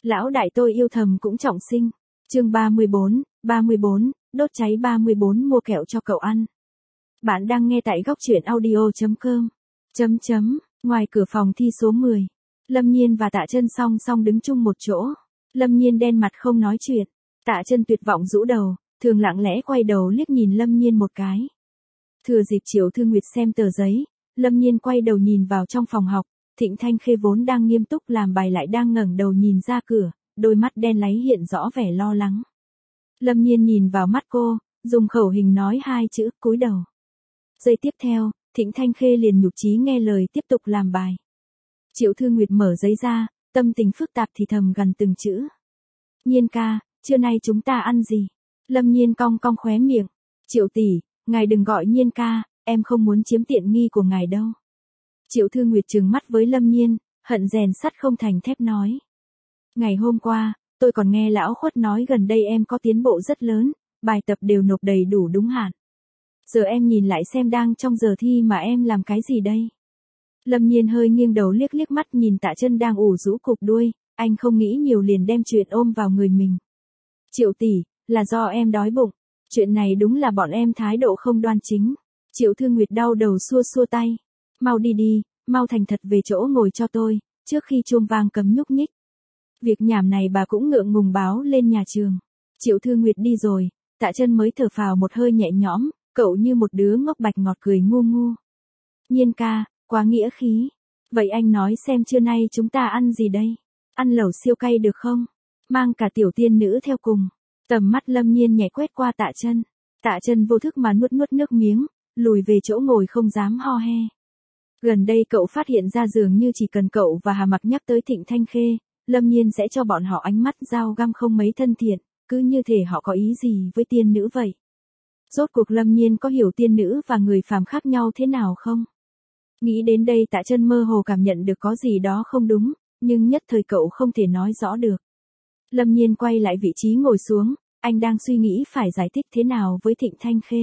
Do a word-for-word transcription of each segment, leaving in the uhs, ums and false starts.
Lão đại tôi yêu thầm cũng trọng sinh. Chương ba mươi bốn, ba mươi bốn, đốt cháy ba mươi bốn mua kẹo cho cậu ăn. Bạn đang nghe tại góc truyện audio chấm com. Chấm chấm, ngoài cửa phòng thi số mười. Lâm Nhiên và Tạ Chân song song đứng chung một chỗ. Lâm Nhiên đen mặt không nói chuyện. Tạ Chân tuyệt vọng rũ đầu, thường lặng lẽ quay đầu liếc nhìn Lâm Nhiên một cái. Thừa dịp Triệu Thư Nguyệt xem tờ giấy, Lâm Nhiên quay đầu nhìn vào trong phòng học. Thịnh Thanh Khê vốn đang nghiêm túc làm bài lại đang ngẩng đầu nhìn ra cửa, đôi mắt đen láy hiện rõ vẻ lo lắng. Lâm Nhiên nhìn vào mắt cô, dùng khẩu hình nói hai chữ, cúi đầu. Giây tiếp theo, Thịnh Thanh Khê liền nhục chí nghe lời tiếp tục làm bài. Triệu Thư Nguyệt mở giấy ra, tâm tình phức tạp thì thầm gần từng chữ. Nhiên ca, trưa nay chúng ta ăn gì? Lâm Nhiên cong cong khóe miệng. Triệu tỷ, ngài đừng gọi Nhiên ca, em không muốn chiếm tiện nghi của ngài đâu. Triệu Thư Nguyệt trừng mắt với Lâm Nhiên, hận rèn sắt không thành thép nói. Ngày hôm qua, tôi còn nghe lão Khuất nói gần đây em có tiến bộ rất lớn, bài tập đều nộp đầy đủ đúng hạn. Giờ em nhìn lại xem đang trong giờ thi mà em làm cái gì đây? Lâm Nhiên hơi nghiêng đầu liếc liếc mắt nhìn Tạ Chân đang ủ rũ cụp đuôi, anh không nghĩ nhiều liền đem chuyện ôm vào người mình. Triệu tỷ, là do em đói bụng, chuyện này đúng là bọn em thái độ không đoan chính. Triệu Thư Nguyệt đau đầu xua xua tay. Mau đi đi, mau thành thật về chỗ ngồi cho tôi, trước khi chuông vang cấm nhúc nhích. Việc nhảm này bà cũng ngượng ngùng báo lên nhà trường. Triệu Thư Nguyệt đi rồi, Tạ Chân mới thở phào một hơi nhẹ nhõm, cậu như một đứa ngốc bạch ngọt cười ngu ngu. Nhiên ca, quá nghĩa khí. Vậy anh nói xem trưa nay chúng ta ăn gì đây? Ăn lẩu siêu cay được không? Mang cả tiểu tiên nữ theo cùng. Tầm mắt Lâm Nhiên nhẹ quét qua Tạ Chân. Tạ Chân vô thức mà nuốt nuốt nước miếng, lùi về chỗ ngồi không dám ho he. Gần đây cậu phát hiện ra dường như chỉ cần cậu và Hà Mặc nhắc tới Thịnh Thanh Khê, Lâm Nhiên sẽ cho bọn họ ánh mắt dao găm không mấy thân thiện, cứ như thể họ có ý gì với tiên nữ vậy. Rốt cuộc Lâm Nhiên có hiểu tiên nữ và người phàm khác nhau thế nào không? Nghĩ đến đây Tạ Chân mơ hồ cảm nhận được có gì đó không đúng, nhưng nhất thời cậu không thể nói rõ được. Lâm Nhiên quay lại vị trí ngồi xuống, anh đang suy nghĩ phải giải thích thế nào với Thịnh Thanh Khê.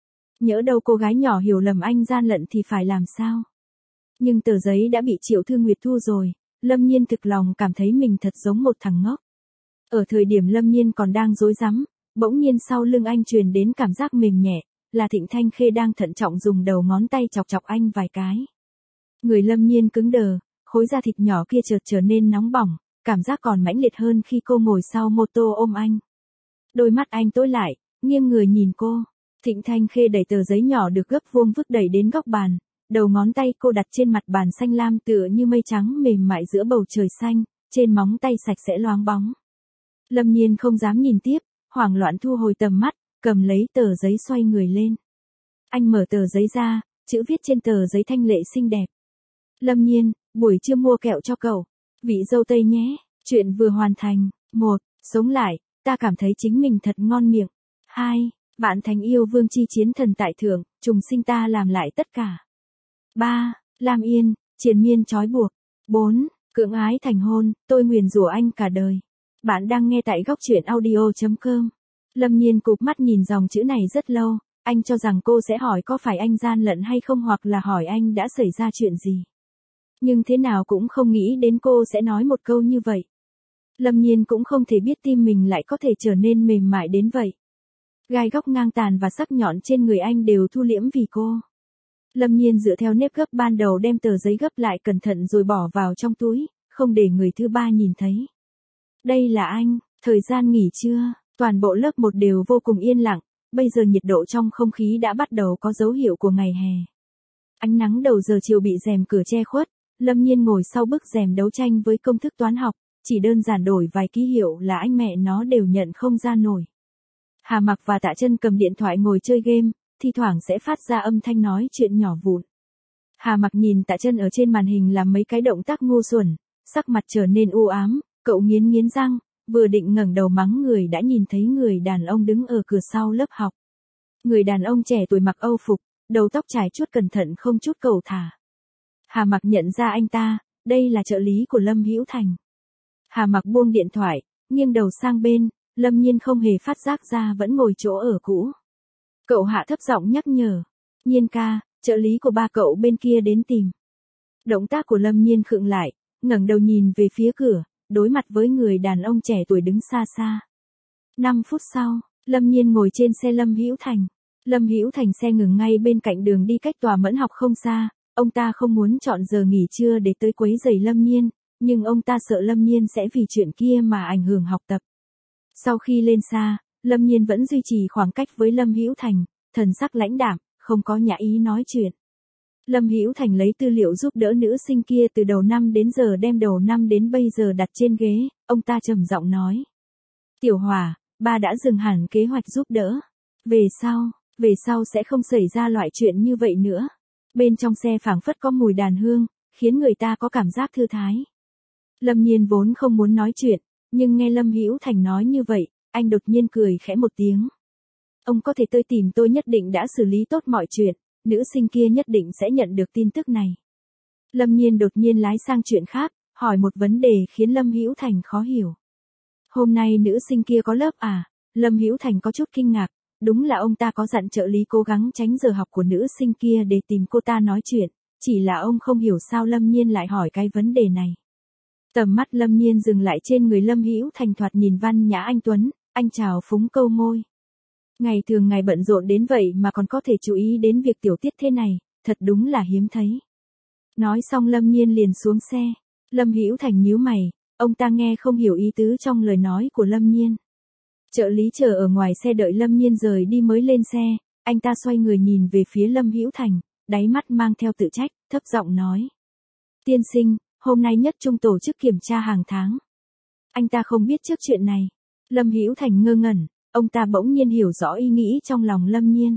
Nhỡ đâu cô gái nhỏ hiểu lầm anh gian lận thì phải làm sao? Nhưng tờ giấy đã bị Triệu Thư Nguyệt thu rồi, Lâm Nhiên thực lòng cảm thấy mình thật giống một thằng ngốc. Ở thời điểm Lâm Nhiên còn đang rối rắm, bỗng nhiên sau lưng anh truyền đến cảm giác mềm nhẹ, là Thịnh Thanh Khê đang thận trọng dùng đầu ngón tay chọc chọc anh vài cái. Người Lâm Nhiên cứng đờ, khối da thịt nhỏ kia chợt trở nên nóng bỏng, cảm giác còn mãnh liệt hơn khi cô ngồi sau mô tô ôm anh. Đôi mắt anh tối lại, nghiêng người nhìn cô. Thịnh Thanh Khê đẩy tờ giấy nhỏ được gấp vuông vức đẩy đến góc bàn. Đầu ngón tay cô đặt trên mặt bàn xanh lam tựa như mây trắng mềm mại giữa bầu trời xanh, trên móng tay sạch sẽ loáng bóng. Lâm Nhiên không dám nhìn tiếp, hoảng loạn thu hồi tầm mắt, cầm lấy tờ giấy xoay người lên. Anh mở tờ giấy ra, chữ viết trên tờ giấy thanh lệ xinh đẹp. Lâm Nhiên, buổi trưa mua kẹo cho cậu, vị dâu tây nhé, chuyện vừa hoàn thành. Một, sống lại, ta cảm thấy chính mình thật ngon miệng. Hai, bạn thành yêu vương chi chiến thần tại thượng, trùng sinh ta làm lại tất cả. Ba, Lam Yên, triền miên trói buộc. Bốn, cưỡng ái thành hôn, tôi nguyền rủa anh cả đời. Bạn đang nghe tại góc truyện audio chấm com. Lâm Nhiên cụp mắt nhìn dòng chữ này rất lâu, anh cho rằng cô sẽ hỏi có phải anh gian lận hay không hoặc là hỏi anh đã xảy ra chuyện gì. Nhưng thế nào cũng không nghĩ đến cô sẽ nói một câu như vậy. Lâm Nhiên cũng không thể biết tim mình lại có thể trở nên mềm mại đến vậy. Gai góc ngang tàn và sắc nhọn trên người anh đều thu liễm vì cô. Lâm Nhiên dựa theo nếp gấp ban đầu đem tờ giấy gấp lại cẩn thận rồi bỏ vào trong túi, không để người thứ ba nhìn thấy. Đây là anh, thời gian nghỉ trưa, toàn bộ lớp một đều vô cùng yên lặng, bây giờ nhiệt độ trong không khí đã bắt đầu có dấu hiệu của ngày hè. Ánh nắng đầu giờ chiều bị rèm cửa che khuất, Lâm Nhiên ngồi sau bức rèm đấu tranh với công thức toán học, chỉ đơn giản đổi vài ký hiệu là anh mẹ nó đều nhận không ra nổi. Hà Mặc và Tạ Chân cầm điện thoại ngồi chơi game, thi thoảng sẽ phát ra âm thanh nói chuyện nhỏ vụn. Hà Mặc nhìn Tạ Chân ở trên màn hình làm mấy cái động tác ngu xuẩn, sắc mặt trở nên u ám, cậu nghiến nghiến răng, vừa định ngẩng đầu mắng người đã nhìn thấy người đàn ông đứng ở cửa sau lớp học. Người đàn ông trẻ tuổi mặc âu phục, đầu tóc trải chuốt cẩn thận không chút cầu thả. Hà Mặc nhận ra anh ta, đây là trợ lý của Lâm Hữu Thành. Hà Mặc buông điện thoại, nghiêng đầu sang bên, Lâm Nhiên không hề phát giác ra vẫn ngồi chỗ ở cũ. Cậu hạ thấp giọng nhắc nhở. Nhiên ca, trợ lý của ba cậu bên kia đến tìm. Động tác của Lâm Nhiên khựng lại, ngẩng đầu nhìn về phía cửa, đối mặt với người đàn ông trẻ tuổi đứng xa xa. năm phút sau, Lâm Nhiên ngồi trên xe Lâm Hữu Thành. Lâm Hữu Thành xe ngừng ngay bên cạnh đường đi cách tòa Mẫn học không xa, ông ta không muốn chọn giờ nghỉ trưa để tới quấy rầy Lâm Nhiên, nhưng ông ta sợ Lâm Nhiên sẽ vì chuyện kia mà ảnh hưởng học tập. Sau khi lên xa, Lâm Nhiên vẫn duy trì khoảng cách với Lâm Hữu Thành, thần sắc lãnh đạm, không có nhã ý nói chuyện. Lâm Hữu Thành lấy tư liệu giúp đỡ nữ sinh kia từ đầu năm đến giờ đem đầu năm đến bây giờ đặt trên ghế, ông ta trầm giọng nói. Tiểu Hòa, ba đã dừng hẳn kế hoạch giúp đỡ. Về sau, về sau sẽ không xảy ra loại chuyện như vậy nữa. Bên trong xe phảng phất có mùi đàn hương, khiến người ta có cảm giác thư thái. Lâm Nhiên vốn không muốn nói chuyện, nhưng nghe Lâm Hữu Thành nói như vậy, anh đột nhiên cười khẽ một tiếng. Ông có thể tới tìm tôi, nhất định đã xử lý tốt mọi chuyện, nữ sinh kia nhất định sẽ nhận được tin tức này. Lâm Nhiên đột nhiên lái sang chuyện khác, hỏi một vấn đề khiến Lâm Hữu Thành khó hiểu. Hôm nay nữ sinh kia có lớp à? Lâm Hữu Thành có chút kinh ngạc, đúng là ông ta có dặn trợ lý cố gắng tránh giờ học của nữ sinh kia để tìm cô ta nói chuyện, chỉ là ông không hiểu sao Lâm Nhiên lại hỏi cái vấn đề này. Tầm mắt Lâm Nhiên dừng lại trên người Lâm Hữu Thành, thoạt nhìn văn nhã anh tuấn, anh chào phúng câu môi. Ngày thường ngày bận rộn đến vậy mà còn có thể chú ý đến việc tiểu tiết thế này, thật đúng là hiếm thấy. Nói xong Lâm Nhiên liền xuống xe. Lâm Hữu Thành nhíu mày, ông ta nghe không hiểu ý tứ trong lời nói của Lâm Nhiên. Trợ lý chờ ở ngoài xe đợi Lâm Nhiên rời đi mới lên xe, anh ta xoay người nhìn về phía Lâm Hữu Thành, đáy mắt mang theo tự trách, thấp giọng nói. Tiên sinh, hôm nay nhất trung tổ chức kiểm tra hàng tháng. Anh ta không biết trước chuyện này. Lâm Hữu Thành ngơ ngẩn, ông ta bỗng nhiên hiểu rõ ý nghĩ trong lòng Lâm Nhiên.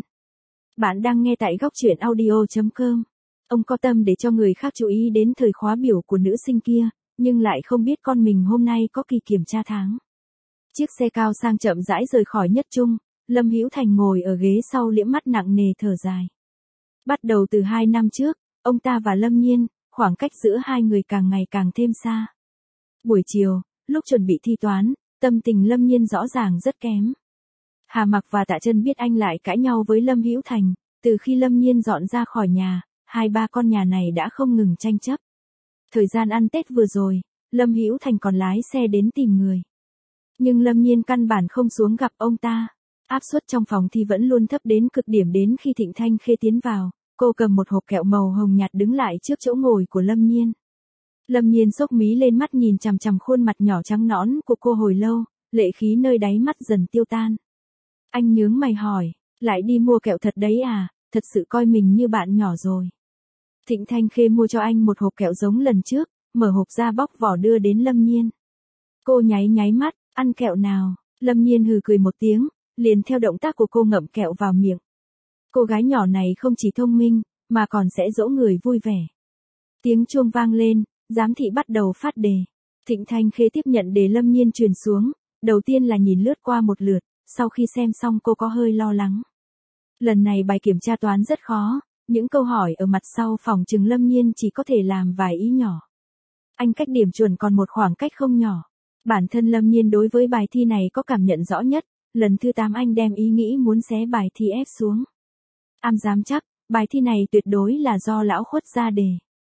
Bạn đang nghe tại góc truyện audio chấm com. Ông có tâm để cho người khác chú ý đến thời khóa biểu của nữ sinh kia, nhưng lại không biết con mình hôm nay có kỳ kiểm tra tháng. Chiếc xe cao sang chậm rãi rời khỏi nhất trung, Lâm Hữu Thành ngồi ở ghế sau liễm mắt nặng nề thở dài. Bắt đầu từ hai năm trước, ông ta và Lâm Nhiên, khoảng cách giữa hai người càng ngày càng thêm xa. Buổi chiều, lúc chuẩn bị thi toán, tâm tình Lâm Nhiên rõ ràng rất kém. Hà Mặc và Tạ Chân biết anh lại cãi nhau với Lâm Hữu Thành, từ khi Lâm Nhiên dọn ra khỏi nhà, hai ba con nhà này đã không ngừng tranh chấp. Thời gian ăn Tết vừa rồi, Lâm Hữu Thành còn lái xe đến tìm người. Nhưng Lâm Nhiên căn bản không xuống gặp ông ta. Áp suất trong phòng thi vẫn luôn thấp đến cực điểm, đến khi Thịnh Thanh Khê tiến vào, cô cầm một hộp kẹo màu hồng nhạt đứng lại trước chỗ ngồi của Lâm Nhiên. Lâm Nhiên xốc mí lên mắt nhìn chằm chằm khuôn mặt nhỏ trắng nõn của cô hồi lâu, lệ khí nơi đáy mắt dần tiêu tan. Anh nhướng mày hỏi, lại đi mua kẹo thật đấy à, thật sự coi mình như bạn nhỏ rồi. Thịnh Thanh Khê mua cho anh một hộp kẹo giống lần trước, mở hộp ra bóc vỏ đưa đến Lâm Nhiên. Cô nháy nháy mắt, ăn kẹo nào? Lâm Nhiên hừ cười một tiếng, liền theo động tác của cô ngậm kẹo vào miệng. Cô gái nhỏ này không chỉ thông minh, mà còn sẽ dỗ người vui vẻ. Tiếng chuông vang lên, giám thị bắt đầu phát đề. Thịnh Thanh Khê tiếp nhận đề Lâm Nhiên truyền xuống, đầu tiên là nhìn lướt qua một lượt, sau khi xem xong cô có hơi lo lắng. Lần này bài kiểm tra toán rất khó, những câu hỏi ở mặt sau phòng chừng Lâm Nhiên chỉ có thể làm vài ý nhỏ. Anh cách điểm chuẩn còn một khoảng cách không nhỏ. Bản thân Lâm Nhiên đối với bài thi này có cảm nhận rõ nhất, lần thứ tám anh đem ý nghĩ muốn xé bài thi ép xuống. Am dám chắc, bài thi này tuyệt đối là do lão khuất ra đề.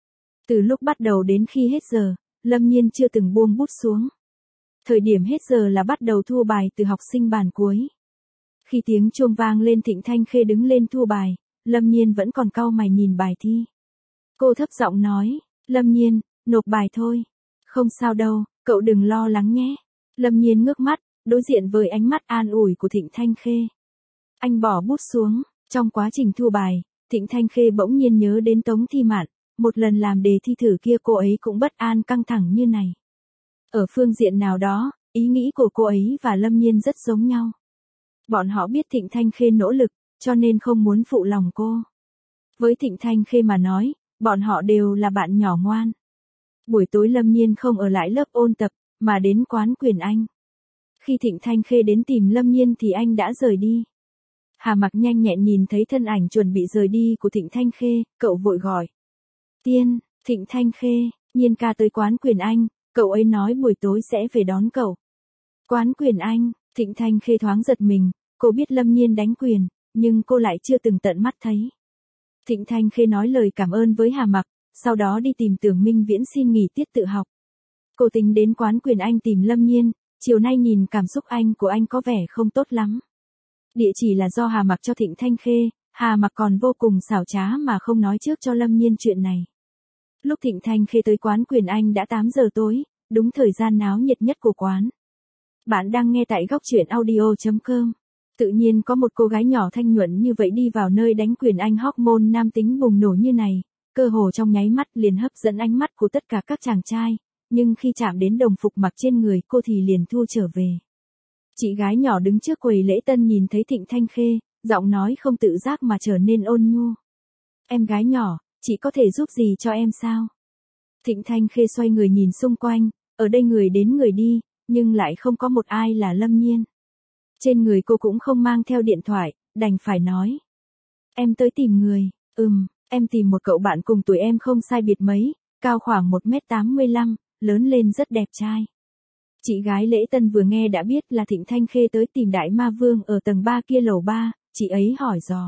Từ lúc bắt đầu đến khi hết giờ, Lâm Nhiên chưa từng buông bút xuống. Thời điểm hết giờ là bắt đầu thua bài từ học sinh bàn cuối. Khi tiếng chuông vang lên Thịnh Thanh Khê đứng lên thua bài, Lâm Nhiên vẫn còn cau mày nhìn bài thi. Cô thấp giọng nói, Lâm Nhiên, nộp bài thôi. Không sao đâu, cậu đừng lo lắng nhé. Lâm Nhiên ngước mắt, đối diện với ánh mắt an ủi của Thịnh Thanh Khê. Anh bỏ bút xuống, trong quá trình thu bài, Thịnh Thanh Khê bỗng nhiên nhớ đến Tống Thi Mạn, một lần làm đề thi thử kia cô ấy cũng bất an căng thẳng như này. Ở phương diện nào đó, ý nghĩ của cô ấy và Lâm Nhiên rất giống nhau. Bọn họ biết Thịnh Thanh Khê nỗ lực, cho nên không muốn phụ lòng cô. Với Thịnh Thanh Khê mà nói, bọn họ đều là bạn nhỏ ngoan. Buổi tối Lâm Nhiên không ở lại lớp ôn tập, mà đến quán Quyền Anh. Khi Thịnh Thanh Khê đến tìm Lâm Nhiên thì anh đã rời đi. Hà Mặc nhanh nhẹn nhìn thấy thân ảnh chuẩn bị rời đi của Thịnh Thanh Khê, cậu vội gọi. Tiên, Thịnh Thanh Khê, Nhiên ca tới quán Quyền Anh, cậu ấy nói buổi tối sẽ về đón cậu. Quán Quyền Anh, Thịnh Thanh Khê thoáng giật mình, cô biết Lâm Nhiên đánh quyền, nhưng cô lại chưa từng tận mắt thấy. Thịnh Thanh Khê nói lời cảm ơn với Hà Mặc, sau đó đi tìm Tưởng Minh Viễn xin nghỉ tiết tự học. Cô tính đến quán quyền anh tìm Lâm Nhiên, chiều nay nhìn cảm xúc anh của anh có vẻ không tốt lắm. Địa chỉ là do Hà mặc cho Thịnh Thanh Khê, Hà mặc còn vô cùng xảo trá mà không nói trước cho Lâm Nhiên chuyện này. Lúc Thịnh Thanh Khê tới quán quyền anh đã tám giờ tối, đúng thời gian náo nhiệt nhất của quán. Bạn đang nghe tại góc truyện audio chấm com. Tự nhiên có một cô gái nhỏ thanh nhuận như vậy đi vào nơi đánh quyền anh hormone nam tính bùng nổ như này, cơ hồ trong nháy mắt liền hấp dẫn ánh mắt của tất cả các chàng trai, nhưng khi chạm đến đồng phục mặc trên người cô thì liền thu trở về. Chị gái nhỏ đứng trước quầy lễ tân nhìn thấy Thịnh Thanh Khê, giọng nói không tự giác mà trở nên ôn nhu. Em gái nhỏ, chị có thể giúp gì cho em sao? Thịnh Thanh Khê xoay người nhìn xung quanh, ở đây người đến người đi, nhưng lại không có một ai là Lâm Nhiên. Trên người cô cũng không mang theo điện thoại, đành phải nói. Em tới tìm người, ừm, em tìm một cậu bạn cùng tuổi em không sai biệt mấy, cao khoảng một mét tám mươi lăm, lớn lên rất đẹp trai. Chị gái lễ tân vừa nghe đã biết là Thịnh Thanh Khê tới tìm Đại Ma Vương ở tầng ba kia lầu ba, chị ấy hỏi dò.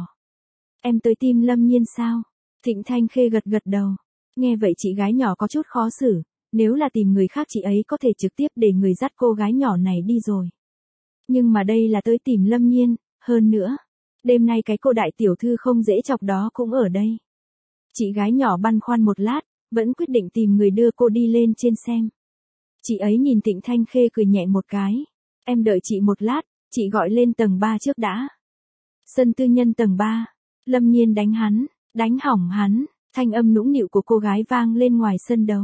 Em tới tìm Lâm Nhiên sao? Thịnh Thanh Khê gật gật đầu. Nghe vậy chị gái nhỏ có chút khó xử, nếu là tìm người khác chị ấy có thể trực tiếp để người dắt cô gái nhỏ này đi rồi. Nhưng mà đây là tới tìm Lâm Nhiên, hơn nữa, đêm nay cái cô đại tiểu thư không dễ chọc đó cũng ở đây. Chị gái nhỏ băn khoăn một lát, vẫn quyết định tìm người đưa cô đi lên trên xem. Chị ấy nhìn Thịnh Thanh Khê cười nhẹ một cái. Em đợi chị một lát, chị gọi lên tầng ba trước đã. Sân tư nhân tầng ba. Lâm Nhiên đánh hắn, đánh hỏng hắn, thanh âm nũng nịu của cô gái vang lên ngoài sân đấu.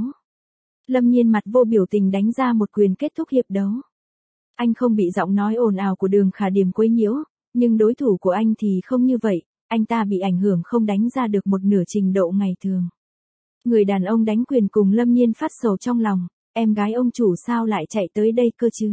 Lâm Nhiên mặt vô biểu tình đánh ra một quyền kết thúc hiệp đấu. Anh không bị giọng nói ồn ào của Đường Khả Điềm quấy nhiễu, nhưng đối thủ của anh thì không như vậy, anh ta bị ảnh hưởng không đánh ra được một nửa trình độ ngày thường. Người đàn ông đánh quyền cùng Lâm Nhiên phát sầu trong lòng, em gái ông chủ sao lại chạy tới đây cơ chứ?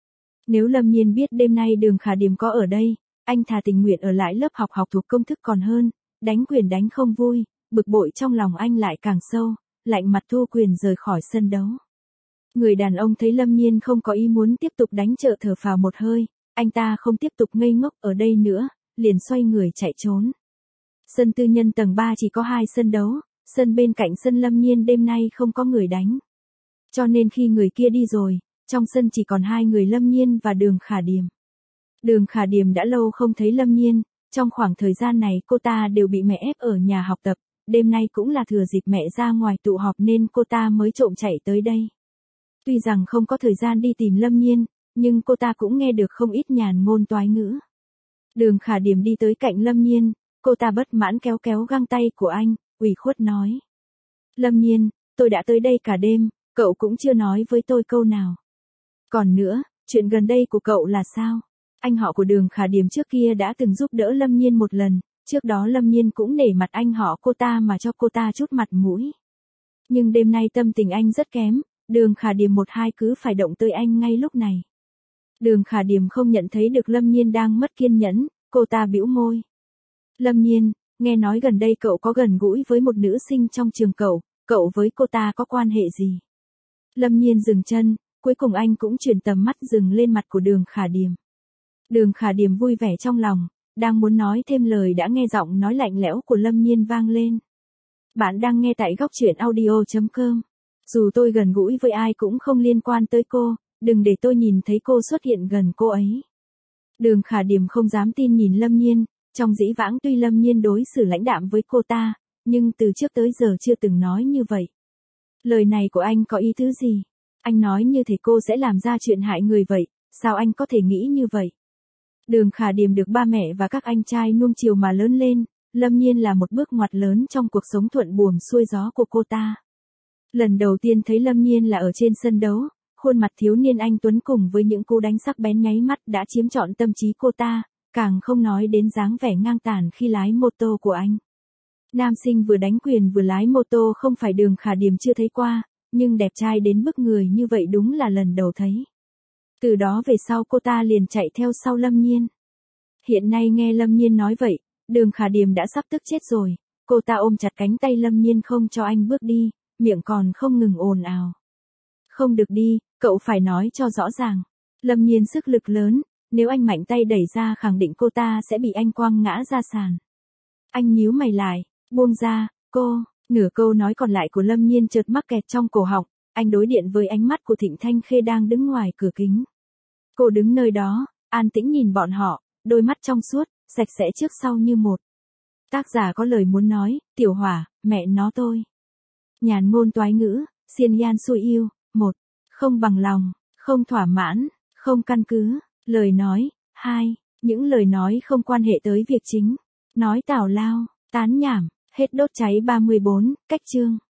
Nếu Lâm Nhiên biết đêm nay Đường Khả Điềm có ở đây, anh thà tình nguyện ở lại lớp học học thuộc công thức còn hơn, đánh quyền đánh không vui, bực bội trong lòng anh lại càng sâu, lạnh mặt thu quyền rời khỏi sân đấu. Người đàn ông thấy Lâm Nhiên không có ý muốn tiếp tục đánh trợ thở phào một hơi, anh ta không tiếp tục ngây ngốc ở đây nữa, liền xoay người chạy trốn. Sân tư nhân tầng ba chỉ có hai sân đấu, sân bên cạnh sân Lâm Nhiên đêm nay không có người đánh. Cho nên khi người kia đi rồi, trong sân chỉ còn hai người Lâm Nhiên và Đường Khả Điềm. Đường Khả Điềm đã lâu không thấy Lâm Nhiên, trong khoảng thời gian này cô ta đều bị mẹ ép ở nhà học tập, đêm nay cũng là thừa dịp mẹ ra ngoài tụ họp nên cô ta mới trộm chạy tới đây. Tuy rằng không có thời gian đi tìm Lâm Nhiên, nhưng cô ta cũng nghe được không ít nhàn ngôn toái ngữ. Đường Khả Điềm đi tới cạnh Lâm Nhiên, cô ta bất mãn kéo kéo găng tay của anh, ủy khuất nói. Lâm Nhiên, tôi đã tới đây cả đêm, cậu cũng chưa nói với tôi câu nào. Còn nữa, chuyện gần đây của cậu là sao? Anh họ của Đường Khả Điềm trước kia đã từng giúp đỡ Lâm Nhiên một lần, trước đó Lâm Nhiên cũng nể mặt anh họ cô ta mà cho cô ta chút mặt mũi. Nhưng đêm nay tâm tình anh rất kém, Đường Khả Điềm một hai cứ phải động tới anh ngay lúc này. Đường Khả Điềm không nhận thấy được Lâm Nhiên đang mất kiên nhẫn, cô ta bĩu môi. Lâm Nhiên, nghe nói gần đây cậu có gần gũi với một nữ sinh trong trường cậu, cậu với cô ta có quan hệ gì? Lâm Nhiên dừng chân, cuối cùng anh cũng chuyển tầm mắt dừng lên mặt của Đường Khả Điềm. Đường Khả Điềm vui vẻ trong lòng, đang muốn nói thêm lời đã nghe giọng nói lạnh lẽo của Lâm Nhiên vang lên. Bạn đang nghe tại góc truyện audio chấm com. Dù tôi gần gũi với ai cũng không liên quan tới cô, đừng để tôi nhìn thấy cô xuất hiện gần cô ấy. Đường Khả Điềm không dám tin nhìn Lâm Nhiên, trong dĩ vãng tuy Lâm Nhiên đối xử lãnh đạm với cô ta, nhưng từ trước tới giờ chưa từng nói như vậy. Lời này của anh có ý tứ gì? Anh nói như thể cô sẽ làm ra chuyện hại người vậy, sao anh có thể nghĩ như vậy? Đường Khả Điềm được ba mẹ và các anh trai nuông chiều mà lớn lên, Lâm Nhiên là một bước ngoặt lớn trong cuộc sống thuận buồm xuôi gió của cô ta. Lần đầu tiên thấy Lâm Nhiên là ở trên sân đấu, khuôn mặt thiếu niên anh tuấn cùng với những cú đánh sắc bén nháy mắt đã chiếm trọn tâm trí cô ta, càng không nói đến dáng vẻ ngang tàn khi lái mô tô của anh. Nam sinh vừa đánh quyền vừa lái mô tô không phải Đường Khả Điềm chưa thấy qua, nhưng đẹp trai đến bức người như vậy đúng là lần đầu thấy. Từ đó về sau cô ta liền chạy theo sau Lâm Nhiên. Hiện nay nghe Lâm Nhiên nói vậy, Đường Khả Điềm đã sắp tức chết rồi, cô ta ôm chặt cánh tay Lâm Nhiên không cho anh bước đi, miệng còn không ngừng ồn ào. Không được đi, cậu phải nói cho rõ ràng. Lâm Nhiên sức lực lớn, nếu anh mạnh tay đẩy ra khẳng định cô ta sẽ bị anh quăng ngã ra sàn. Anh nhíu mày lại, buông ra, cô, nửa câu nói còn lại của Lâm Nhiên chợt mắc kẹt trong cổ họng, Anh đối điện với ánh mắt của Thịnh Thanh Khê đang đứng ngoài cửa kính. Cô đứng nơi đó, an tĩnh nhìn bọn họ, đôi mắt trong suốt, sạch sẽ trước sau như một. Tác giả có lời muốn nói, Tiểu Hỏa, mẹ nó tôi. Nhàn ngôn toái ngữ, xiên yan xui yêu, một. Không bằng lòng, không thỏa mãn, không căn cứ, lời nói, hai. Những lời nói không quan hệ tới việc chính. Nói tào lao, tán nhảm, hết đốt cháy ba mươi bốn, cách chương.